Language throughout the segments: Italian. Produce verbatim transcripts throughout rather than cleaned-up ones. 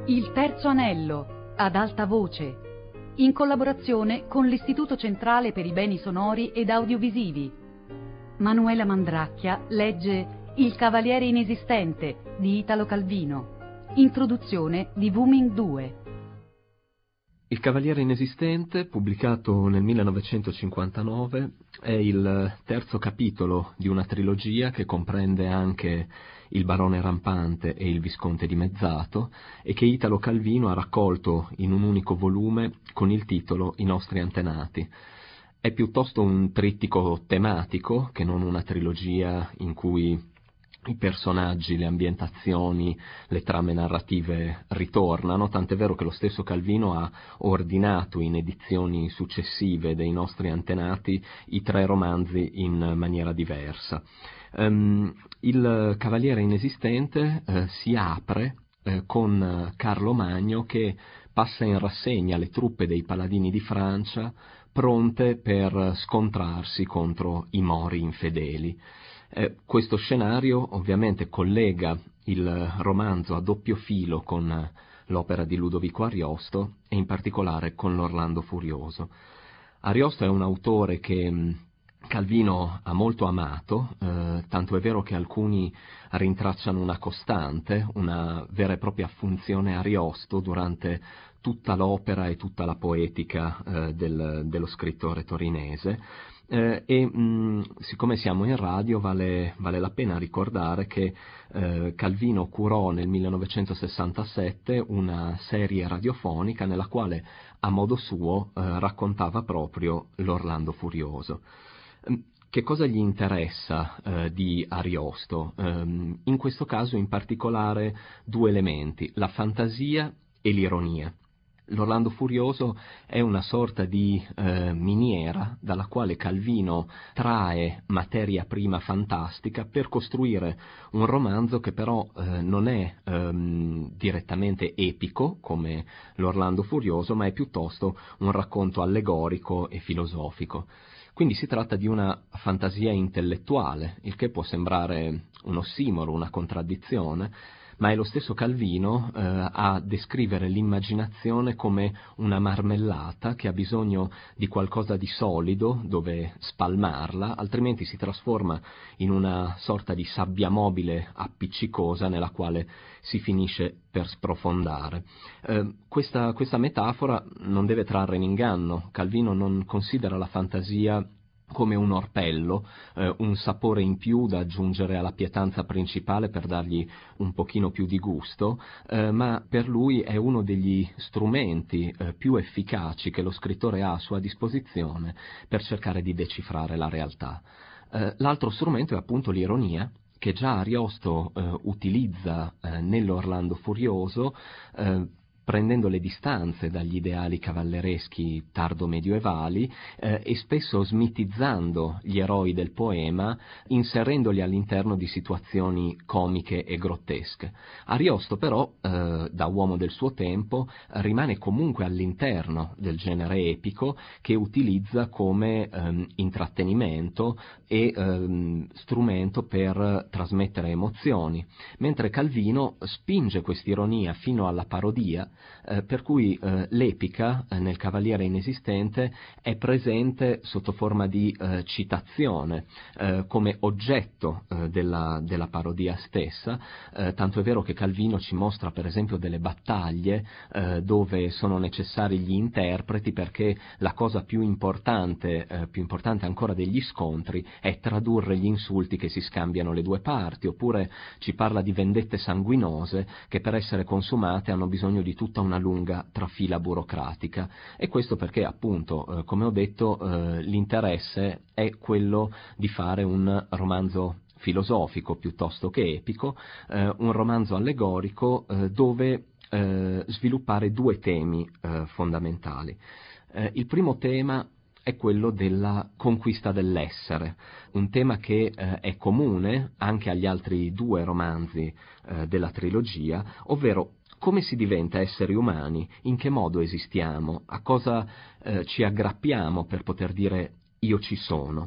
Il terzo anello, ad alta voce, in collaborazione con l'Istituto Centrale per i Beni Sonori ed Audiovisivi. Manuela Mandracchia legge Il Cavaliere Inesistente di Italo Calvino. Introduzione di Booming due. Il Cavaliere Inesistente, pubblicato nel millenovecentocinquantanove, è il terzo capitolo di una trilogia che comprende anche Il Barone Rampante e Il Visconte Dimezzato e che Italo Calvino ha raccolto in un unico volume con il titolo I nostri antenati. È piuttosto un trittico tematico che non una trilogia in cui i personaggi, le ambientazioni, le trame narrative ritornano, tant'è vero che lo stesso Calvino ha ordinato in edizioni successive dei nostri antenati i tre romanzi in maniera diversa. Um, il Cavaliere Inesistente eh, si apre eh, con Carlo Magno che passa in rassegna le truppe dei paladini di Francia pronte per scontrarsi contro i Mori infedeli. Eh, questo scenario ovviamente collega il romanzo a doppio filo con l'opera di Ludovico Ariosto e in particolare con l'Orlando Furioso. Ariosto è un autore che mh, Calvino ha molto amato, eh, tanto è vero che alcuni rintracciano una costante, una vera e propria funzione Ariosto durante tutta l'opera e tutta la poetica eh, del, dello scrittore torinese. Eh, e mh, siccome siamo in radio vale, vale la pena ricordare che eh, Calvino curò nel millenovecentosessantasette una serie radiofonica nella quale a modo suo eh, raccontava proprio l'Orlando Furioso. Che cosa gli interessa eh, di Ariosto? Um, in questo caso in particolare due elementi, la fantasia e l'ironia. L'Orlando Furioso è una sorta di eh, miniera dalla quale Calvino trae materia prima fantastica per costruire un romanzo che però eh, non è ehm, direttamente epico come l'Orlando Furioso, ma è piuttosto un racconto allegorico e filosofico. Quindi si tratta di una fantasia intellettuale, il che può sembrare un ossimoro, una contraddizione, ma è lo stesso Calvino eh, a descrivere l'immaginazione come una marmellata che ha bisogno di qualcosa di solido dove spalmarla, altrimenti si trasforma in una sorta di sabbia mobile appiccicosa nella quale si finisce per sprofondare. Eh, questa, questa metafora non deve trarre in inganno. Calvino non considera la fantasia come un orpello, eh, un sapore in più da aggiungere alla pietanza principale per dargli un pochino più di gusto, eh, ma per lui è uno degli strumenti eh, più efficaci che lo scrittore ha a sua disposizione per cercare di decifrare la realtà. Eh, l'altro strumento è appunto l'ironia, che già Ariosto eh, utilizza eh, nell'Orlando Furioso, eh, prendendo le distanze dagli ideali cavallereschi tardo-medioevali eh, e spesso smitizzando gli eroi del poema, inserendoli all'interno di situazioni comiche e grottesche. Ariosto però, eh, da uomo del suo tempo, rimane comunque all'interno del genere epico che utilizza come ehm, intrattenimento e ehm, strumento per trasmettere emozioni, mentre Calvino spinge quest'ironia fino alla parodia, Eh, per cui eh, l'epica eh, nel Cavaliere Inesistente è presente sotto forma di eh, citazione, eh, come oggetto eh, della, della parodia stessa, eh, tanto è vero che Calvino ci mostra per esempio delle battaglie eh, dove sono necessari gli interpreti perché la cosa più importante, eh, più importante ancora degli scontri, è tradurre gli insulti che si scambiano le due parti, oppure ci parla di vendette sanguinose che per essere consumate hanno bisogno di tutta una lunga trafila burocratica, e questo perché appunto, eh, come ho detto, eh, l'interesse è quello di fare un romanzo filosofico piuttosto che epico, eh, un romanzo allegorico eh, dove eh, sviluppare due temi eh, fondamentali. Eh, il primo tema è quello della conquista dell'essere, un tema che eh, è comune anche agli altri due romanzi eh, della trilogia, ovvero come si diventa esseri umani, in che modo esistiamo, a cosa eh, ci aggrappiamo per poter dire io ci sono.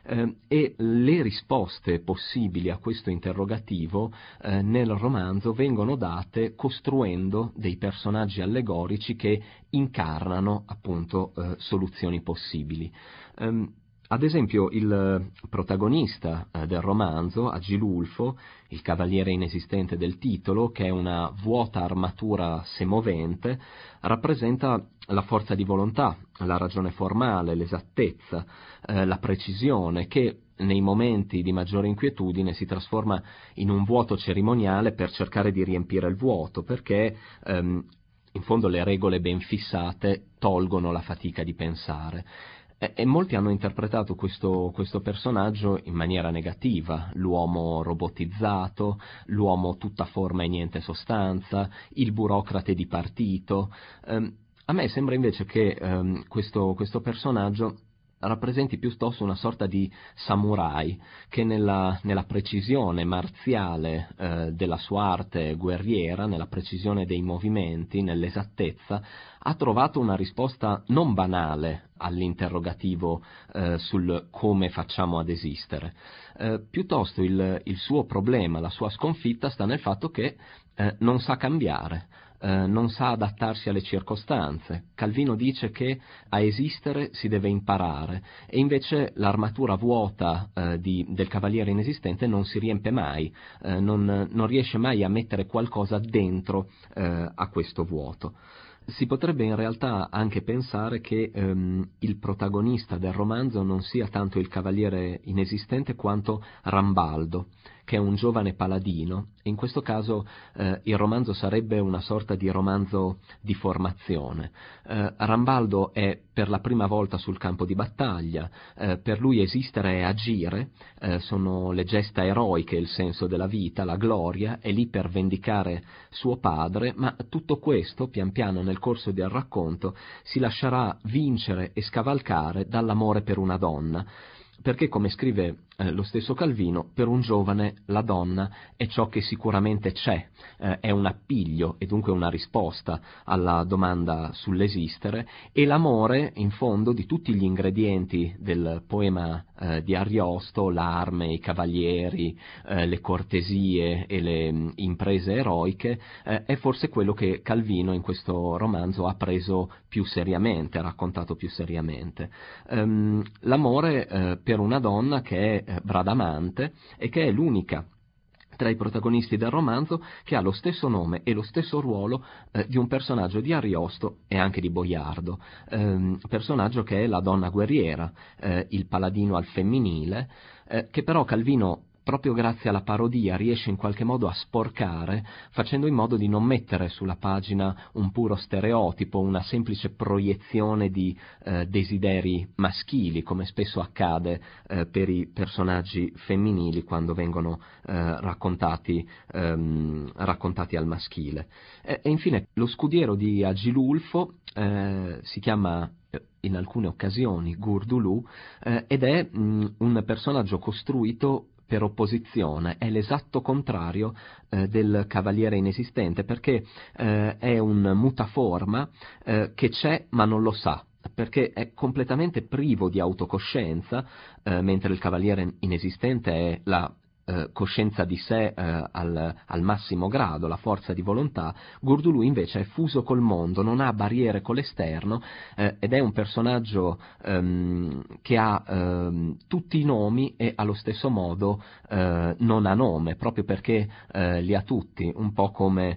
eh, e le risposte possibili a questo interrogativo eh, nel romanzo vengono date costruendo dei personaggi allegorici che incarnano appunto eh, soluzioni possibili. Um, Ad esempio il protagonista eh, del romanzo, Agilulfo, il cavaliere inesistente del titolo, che è una vuota armatura semovente, rappresenta la forza di volontà, la ragione formale, l'esattezza, eh, la precisione, che nei momenti di maggiore inquietudine si trasforma in un vuoto cerimoniale per cercare di riempire il vuoto, perché ehm, in fondo le regole ben fissate tolgono la fatica di pensare. E molti hanno interpretato questo, questo personaggio in maniera negativa: l'uomo robotizzato, l'uomo tutta forma e niente sostanza, il burocrate di partito. Um, a me sembra invece che um, questo, questo personaggio rappresenti piuttosto una sorta di samurai che nella, nella precisione marziale eh, della sua arte guerriera, nella precisione dei movimenti, nell'esattezza, ha trovato una risposta non banale all'interrogativo eh, sul come facciamo ad esistere. Eh, piuttosto il, il suo problema, la sua sconfitta sta nel fatto che eh, non sa cambiare. Eh, non sa adattarsi alle circostanze. Calvino dice che a esistere si deve imparare, e invece l'armatura vuota eh, di, del cavaliere inesistente non si riempie mai, eh, non, non riesce mai a mettere qualcosa dentro eh, a questo vuoto. Si potrebbe in realtà anche pensare che ehm, il protagonista del romanzo non sia tanto il cavaliere inesistente quanto Rambaldo, che è un giovane paladino, e in questo caso eh, il romanzo sarebbe una sorta di romanzo di formazione. Eh, Rambaldo è per la prima volta sul campo di battaglia, eh, per lui esistere è agire, eh, sono le gesta eroiche il senso della vita, la gloria, è lì per vendicare suo padre, ma tutto questo pian piano nel corso del racconto si lascerà vincere e scavalcare dall'amore per una donna, perché, come scrive eh, lo stesso Calvino, per un giovane la donna è ciò che sicuramente c'è, eh, è un appiglio e dunque una risposta alla domanda sull'esistere, e l'amore, in fondo, di tutti gli ingredienti del poema eh, di Ariosto, l'arme, i cavalieri, eh, le cortesie e le mh, imprese eroiche, eh, è forse quello che Calvino in questo romanzo ha preso più seriamente, ha raccontato più seriamente. Um, l'amore eh, per una donna che è eh, Bradamante e che è l'unica tra i protagonisti del romanzo che ha lo stesso nome e lo stesso ruolo eh, di un personaggio di Ariosto e anche di Boiardo, ehm, personaggio che è la donna guerriera, eh, il paladino al femminile, eh, che però Calvino, proprio grazie alla parodia, riesce in qualche modo a sporcare, facendo in modo di non mettere sulla pagina un puro stereotipo, una semplice proiezione di eh, desideri maschili, come spesso accade eh, per i personaggi femminili quando vengono eh, raccontati, ehm, raccontati al maschile. E, e infine lo scudiero di Agilulfo eh, si chiama in alcune occasioni Gurdulù eh, ed è mh, un personaggio costruito per opposizione, è l'esatto contrario eh, del cavaliere inesistente, perché eh, è un mutaforma eh, che c'è ma non lo sa, perché è completamente privo di autocoscienza, eh, mentre il cavaliere inesistente è la eh, coscienza di sé eh, al, al massimo grado, la forza di volontà. Gurdulù invece è fuso col mondo, non ha barriere con l'esterno eh, ed è un personaggio ehm, che ha ehm, tutti i nomi e allo stesso modo eh, non ha nome, proprio perché eh, li ha tutti, un po' come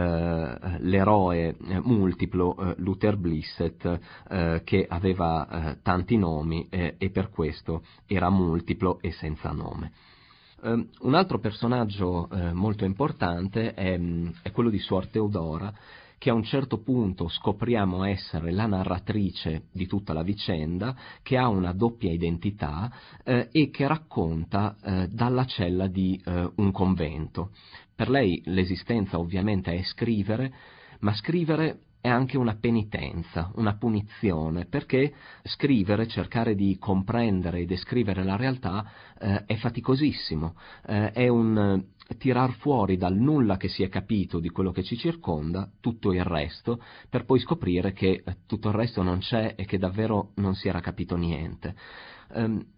eh, l'eroe eh, multiplo eh, Luther Blissett eh, che aveva eh, tanti nomi eh, e per questo era multiplo e senza nome. Um, un altro personaggio uh, molto importante è, è quello di Suor Teodora, che a un certo punto scopriamo essere la narratrice di tutta la vicenda, che ha una doppia identità eh, e che racconta eh, dalla cella di eh, un convento. Per lei l'esistenza ovviamente è scrivere, ma scrivere è anche una penitenza, una punizione, perché scrivere, cercare di comprendere e descrivere la realtà eh, è faticosissimo, eh, è un eh, tirar fuori dal nulla che si è capito di quello che ci circonda tutto il resto, per poi scoprire che eh, tutto il resto non c'è e che davvero non si era capito niente. Um,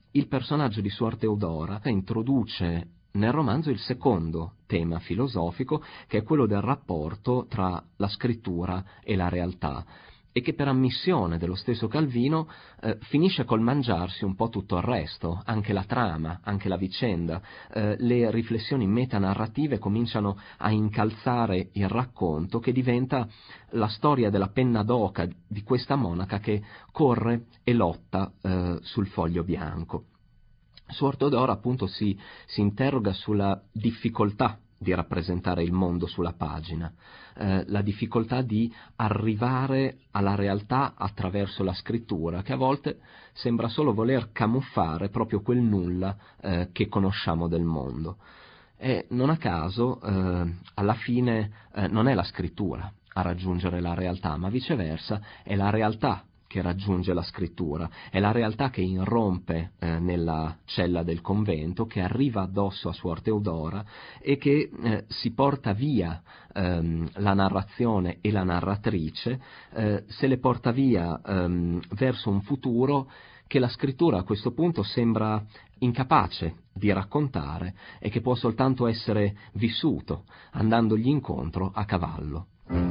il personaggio di Suor Teodora introduce nel romanzo il secondo tema filosofico, che è quello del rapporto tra la scrittura e la realtà, e che per ammissione dello stesso Calvino eh, finisce col mangiarsi un po' tutto il resto, anche la trama, anche la vicenda. Eh, le riflessioni metanarrative cominciano a incalzare il racconto, che diventa la storia della penna d'oca di questa monaca che corre e lotta eh, sul foglio bianco. Suor Teodora appunto si, si interroga sulla difficoltà di rappresentare il mondo sulla pagina, eh, la difficoltà di arrivare alla realtà attraverso la scrittura, che a volte sembra solo voler camuffare proprio quel nulla eh, che conosciamo del mondo. E non a caso, eh, alla fine, eh, non è la scrittura a raggiungere la realtà, ma viceversa è la realtà che raggiunge la scrittura, è la realtà che irrompe eh, nella cella del convento, che arriva addosso a Suor Teodora e che eh, si porta via ehm, la narrazione e la narratrice, eh, se le porta via ehm, verso un futuro che la scrittura a questo punto sembra incapace di raccontare e che può soltanto essere vissuto andandogli incontro a cavallo.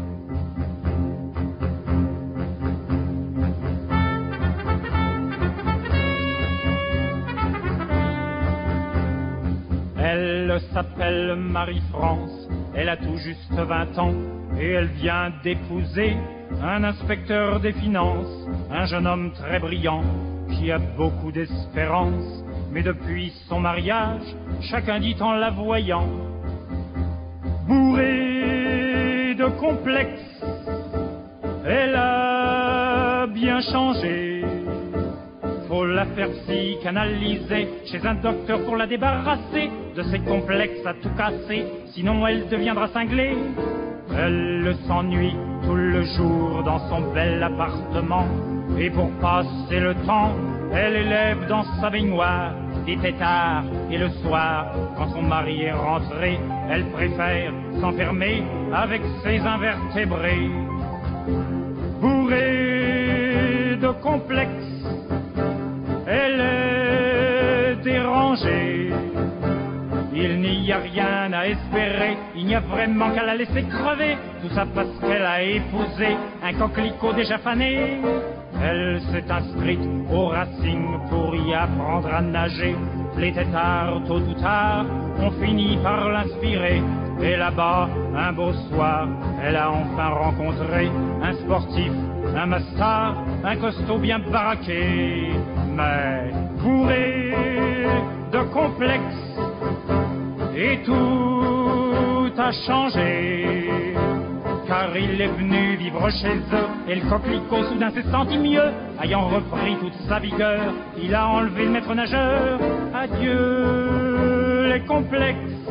Elle s'appelle Marie-France, elle a tout juste vingt ans et elle vient d'épouser un inspecteur des finances, un jeune homme très brillant qui a beaucoup d'espérance. Mais depuis son mariage, chacun dit en la voyant, bourrée de complexes, elle a bien changé. Faut la faire psychanalyser chez un docteur pour la débarrasser de ses complexes à tout casser, sinon elle deviendra cinglée. Elle s'ennuie tout le jour dans son bel appartement, et pour passer le temps, elle élève dans sa baignoire des têtards, et le soir, quand son mari est rentré, elle préfère s'enfermer avec ses invertébrés. Bourrée de complexes, elle est dérangée. Il n'y a rien à espérer, il n'y a vraiment qu'à la laisser crever. Tout ça parce qu'elle a épousé un coquelicot déjà fané. Elle s'est inscrite au Racing pour y apprendre à nager. Les têtards, tôt ou tard, ont fini par l'inspirer. Et là-bas, un beau soir, elle a enfin rencontré un sportif, un master, un costaud bien baraqué. Mais bourré de complexes, et tout a changé, car il est venu vivre chez eux, et le coquelicot soudain s'est senti mieux. Ayant repris toute sa vigueur, il a enlevé le maître nageur. Adieu les complexes,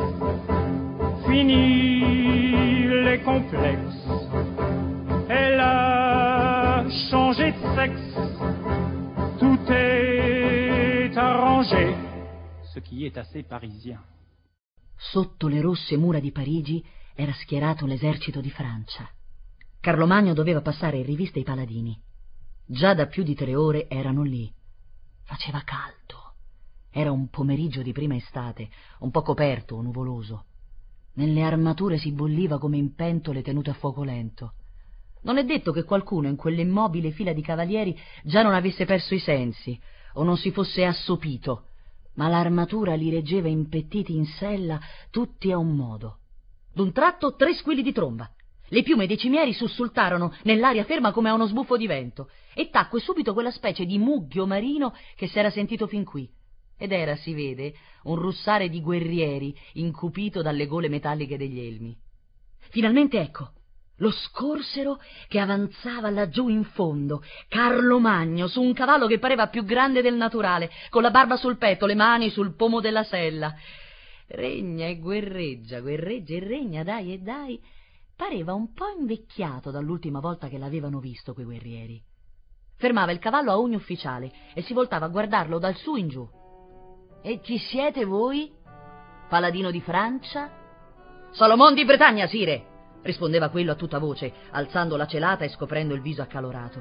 fini les complexes. Elle a changé de sexe, tout est arrangé, ce qui est assez parisien. Sotto le rosse mura di Parigi era schierato l'esercito di Francia. Carlo Magno doveva passare in rivista i paladini. Già da più di tre ore erano lì. Faceva caldo. Era un pomeriggio di prima estate, un po' coperto, nuvoloso. Nelle armature si bolliva come in pentole tenute a fuoco lento. Non è detto che qualcuno in quell'immobile fila di cavalieri già non avesse perso i sensi o non si fosse assopito, ma l'armatura li reggeva impettiti in sella, tutti a un modo. D'un tratto tre squilli di tromba. Le piume dei cimieri sussultarono nell'aria ferma come a uno sbuffo di vento, e tacque subito quella specie di mugghio marino che s'era sentito fin qui. Ed era, si vede, un russare di guerrieri incupito dalle gole metalliche degli elmi. Finalmente ecco, lo scorsero che avanzava laggiù in fondo, Carlo Magno, su un cavallo che pareva più grande del naturale, con la barba sul petto, le mani sul pomo della sella. Regna e guerreggia, guerreggia e regna, dai e dai. Pareva un po' invecchiato dall'ultima volta che l'avevano visto quei guerrieri. Fermava il cavallo a ogni ufficiale e si voltava a guardarlo dal su in giù. E chi siete voi? Paladino di Francia? Salomon di Bretagna, sire! Rispondeva quello a tutta voce, alzando la celata e scoprendo il viso accalorato.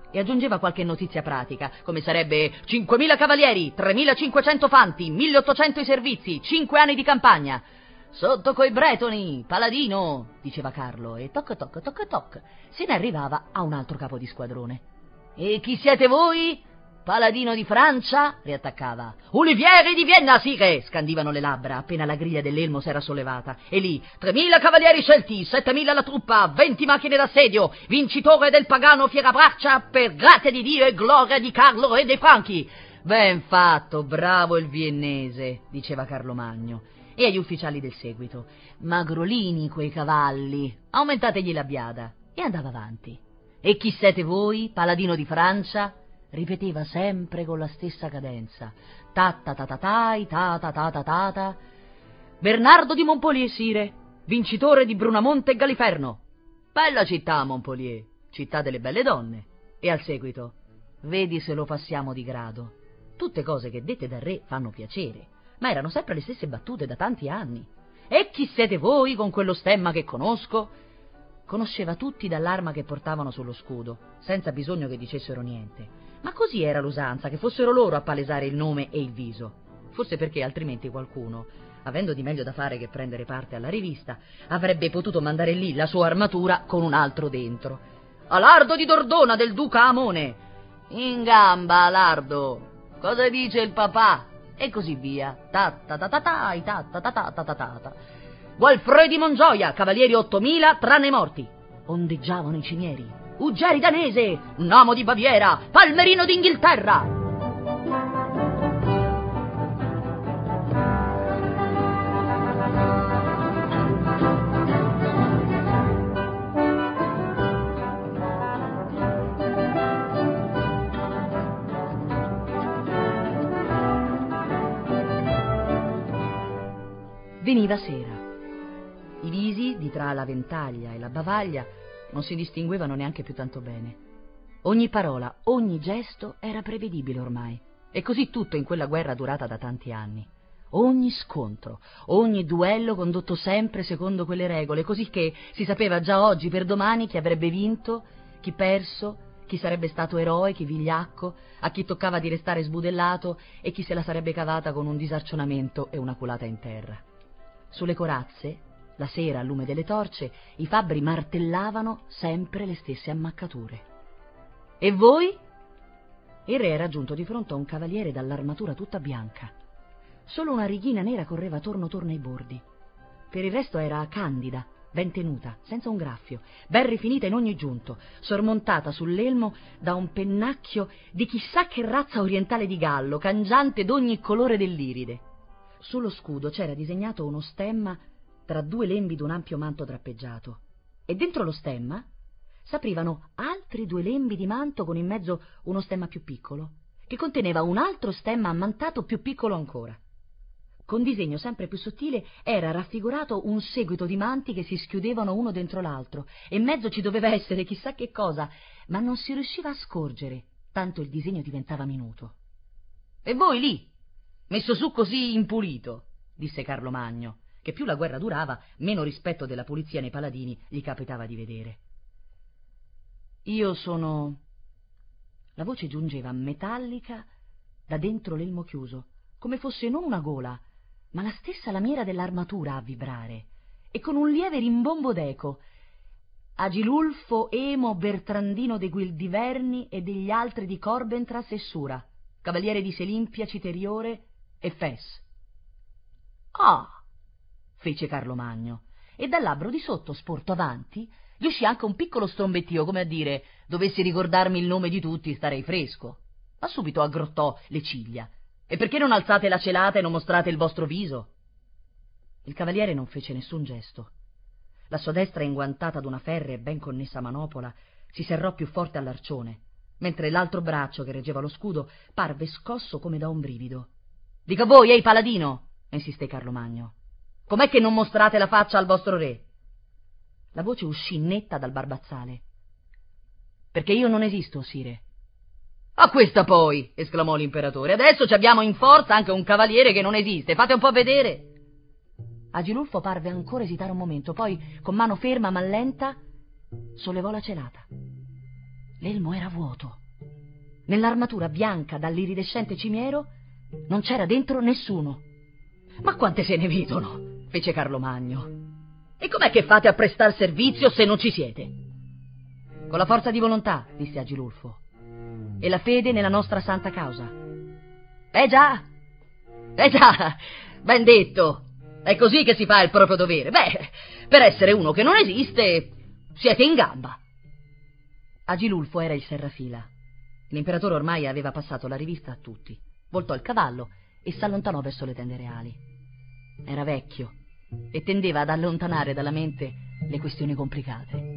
e aggiungeva qualche notizia pratica, come sarebbe cinquemila cavalieri, tremilacinquecento fanti, milleottocento i servizi, cinque anni di campagna. Sotto coi bretoni, paladino, diceva Carlo, e toc toc toc toc, se ne arrivava a un altro capo di squadrone. E chi siete voi? Paladino di Francia, riattaccava. Olivieri di Vienna, sire, scandivano le labbra appena la griglia dell'elmo s'era sollevata. E lì, tremila cavalieri scelti, settemila la truppa, venti macchine d'assedio, vincitore del pagano Fierabraccia, per grazia di Dio e gloria di Carlo re dei Franchi. Ben fatto, bravo il viennese, diceva Carlo Magno. E agli ufficiali del seguito. Magrolini quei cavalli, aumentategli la biada. E andava avanti. E chi siete voi, paladino di Francia? Ripeteva sempre con la stessa cadenza. Ta ta ta ta tai, ta ta ta ta ta ta. Bernardo di Montpellier, sire, vincitore di Brunamonte e Galiferno. Bella città, Montpellier, città delle belle donne. E al seguito, vedi se lo passiamo di grado. Tutte cose che dette dal re fanno piacere, ma erano sempre le stesse battute da tanti anni. E chi siete voi con quello stemma che conosco? Conosceva tutti dall'arma che portavano sullo scudo, senza bisogno che dicessero niente. Ma così era l'usanza, che fossero loro a palesare il nome e il viso. Forse perché altrimenti qualcuno, avendo di meglio da fare che prendere parte alla rivista, avrebbe potuto mandare lì la sua armatura con un altro dentro. Alardo di Dordona del duca Amone. In gamba, Alardo. Cosa dice il papà? E così via. Ta ta ta ta ta ta ta ta ta ta ta ta. Gualfredi Mongioia, cavalieri ottomila, tranne morti. Ondeggiavano i cimieri. Uggeri danese, Namo di Baviera, Palmerino d'Inghilterra. Veniva sera. I visi, di tra la ventaglia e la bavaglia, non si distinguevano neanche più tanto bene. Ogni parola, ogni gesto era prevedibile ormai, e così tutto in quella guerra durata da tanti anni. Ogni scontro, ogni duello condotto sempre secondo quelle regole, così che si sapeva già oggi per domani chi avrebbe vinto, chi perso, chi sarebbe stato eroe, chi vigliacco, a chi toccava di restare sbudellato e chi se la sarebbe cavata con un disarcionamento e una culata in terra. Sulle corazze, la sera, al lume delle torce, i fabbri martellavano sempre le stesse ammaccature. E voi? Il re era giunto di fronte a un cavaliere dall'armatura tutta bianca. Solo una righina nera correva torno torno ai bordi. Per il resto era candida, ben tenuta, senza un graffio, ben rifinita in ogni giunto, sormontata sull'elmo da un pennacchio di chissà che razza orientale di gallo, cangiante d'ogni colore dell'iride. Sullo scudo c'era disegnato uno stemma tra due lembi d'un ampio manto drappeggiato, e dentro lo stemma s'aprivano altri due lembi di manto con in mezzo uno stemma più piccolo, che conteneva un altro stemma ammantato più piccolo ancora. Con disegno sempre più sottile era raffigurato un seguito di manti che si schiudevano uno dentro l'altro, e in mezzo ci doveva essere chissà che cosa, ma non si riusciva a scorgere, tanto il disegno diventava minuto. «E voi lì, messo su così impulito», disse Carlo Magno, che più la guerra durava, meno rispetto della polizia nei paladini gli capitava di vedere. «Io sono...» La voce giungeva metallica da dentro l'elmo chiuso, come fosse non una gola, ma la stessa lamiera dell'armatura a vibrare, e con un lieve rimbombo d'eco. «Agilulfo Emo Bertrandino de Guildiverni e degli altri di Corbentras e Sura, cavaliere di Selimpia Citeriore e Fes». «Ah!» fece Carlo Magno, e dal labbro di sotto, sporto avanti, gli uscì anche un piccolo strombettio, come a dire: «Dovessi ricordarmi il nome di tutti, starei fresco». Ma subito aggrottò le ciglia: «E perché non alzate la celata e non mostrate il vostro viso?» Il cavaliere non fece nessun gesto. La sua destra, inguantata d'una ferrea e ben connessa manopola, si serrò più forte all'arcione, mentre l'altro braccio che reggeva lo scudo parve scosso come da un brivido. «Dica voi, ehi paladino!» insisté Carlo Magno. «Com'è che non mostrate la faccia al vostro re?» La voce uscì netta dal barbazzale. «Perché io non esisto, sire». «A questa poi!» esclamò l'imperatore. «Adesso ci abbiamo in forza anche un cavaliere che non esiste. Fate un po' vedere!» Agilulfo parve ancora esitare un momento, poi, con mano ferma ma lenta, sollevò la celata. L'elmo era vuoto. Nell'armatura bianca dall'iridescente cimiero non c'era dentro nessuno. «Ma quante se ne vedono?» fece Carlomagno. «E com'è che fate a prestar servizio se non ci siete?» «Con la forza di volontà», disse Agilulfo, «e la fede nella nostra santa causa». «Eh già, eh già, ben detto, è così che si fa il proprio dovere. Beh, per essere uno che non esiste, siete in gamba». Agilulfo era il serrafila. L'imperatore ormai aveva passato la rivista a tutti. Voltò il cavallo e s'allontanò verso le tende reali. Era vecchio e tendeva ad allontanare dalla mente le questioni complicate.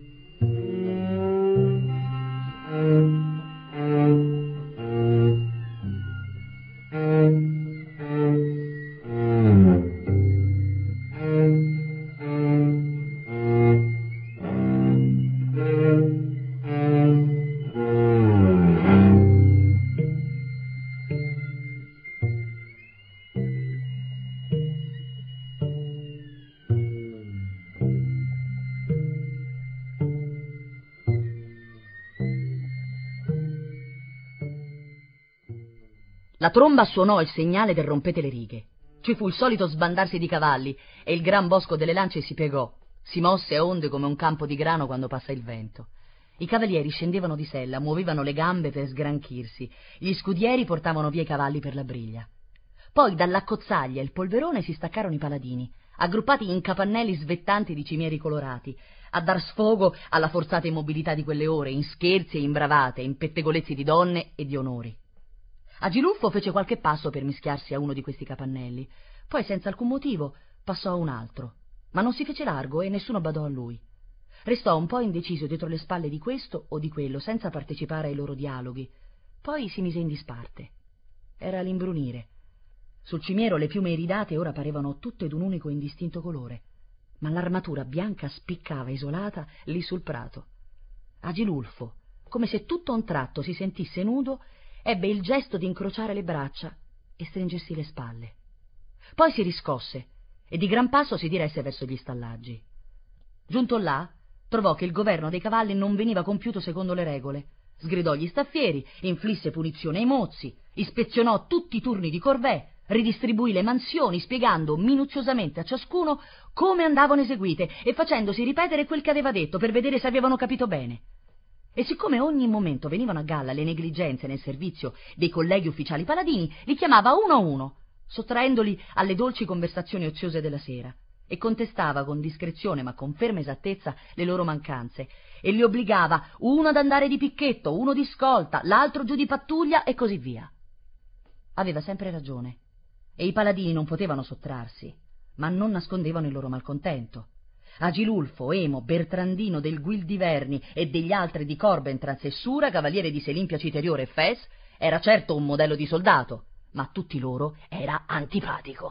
La tromba suonò il segnale del rompete le righe. Ci fu il solito sbandarsi di cavalli e il gran bosco delle lance si piegò, si mosse a onde come un campo di grano quando passa il vento. I cavalieri scendevano di sella, muovevano le gambe per sgranchirsi, gli scudieri portavano via i cavalli per la briglia. Poi dall'accozzaglia e il polverone si staccarono i paladini, aggruppati in capannelli svettanti di cimieri colorati, a dar sfogo alla forzata immobilità di quelle ore, in scherzi e in bravate, in pettegolezzi di donne e di onori. Agilulfo fece qualche passo per mischiarsi a uno di questi capannelli, poi senza alcun motivo passò a un altro, ma non si fece largo e nessuno badò a lui. Restò un po' indeciso dietro le spalle di questo o di quello, senza partecipare ai loro dialoghi. Poi si mise in disparte. Era l'imbrunire. Sul cimiero le piume iridate ora parevano tutte d'un unico indistinto colore, ma l'armatura bianca spiccava isolata lì sul prato. Agilulfo, come se tutto a un tratto si sentisse nudo, ebbe il gesto di incrociare le braccia e stringersi le spalle. Poi si riscosse e di gran passo si diresse verso gli stallaggi. Giunto là, trovò che il governo dei cavalli non veniva compiuto secondo le regole. Sgridò gli staffieri, inflisse punizione ai mozzi, ispezionò tutti i turni di corvée, ridistribuì le mansioni, spiegando minuziosamente a ciascuno come andavano eseguite e facendosi ripetere quel che aveva detto per vedere se avevano capito bene. E siccome ogni momento venivano a galla le negligenze nel servizio dei colleghi ufficiali paladini, li chiamava uno a uno, sottraendoli alle dolci conversazioni oziose della sera, e contestava con discrezione ma con ferma esattezza le loro mancanze, e li obbligava uno ad andare di picchetto, uno di scolta, l'altro giù di pattuglia e così via. Aveva sempre ragione, e i paladini non potevano sottrarsi, ma non nascondevano il loro malcontento. Agilulfo, Emo, Bertrandino del Guildiverni e degli altri di Corbentraz e Sura, cavaliere di Selimpia Citeriore e Fes, era certo un modello di soldato, ma a tutti loro era antipatico.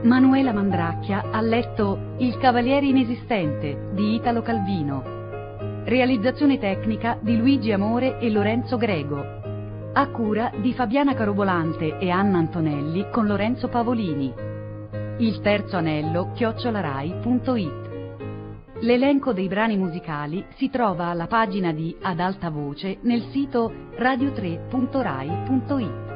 Manuela Mandracchia ha letto Il Cavaliere Inesistente di Italo Calvino. Realizzazione tecnica di Luigi Amore e Lorenzo Grego. A cura di Fabiana Carobolante e Anna Antonelli con Lorenzo Pavolini. Il terzo anello chiocciolarai punto it. L'elenco dei brani musicali si trova alla pagina di Ad alta voce nel sito radio tre punto rai punto it.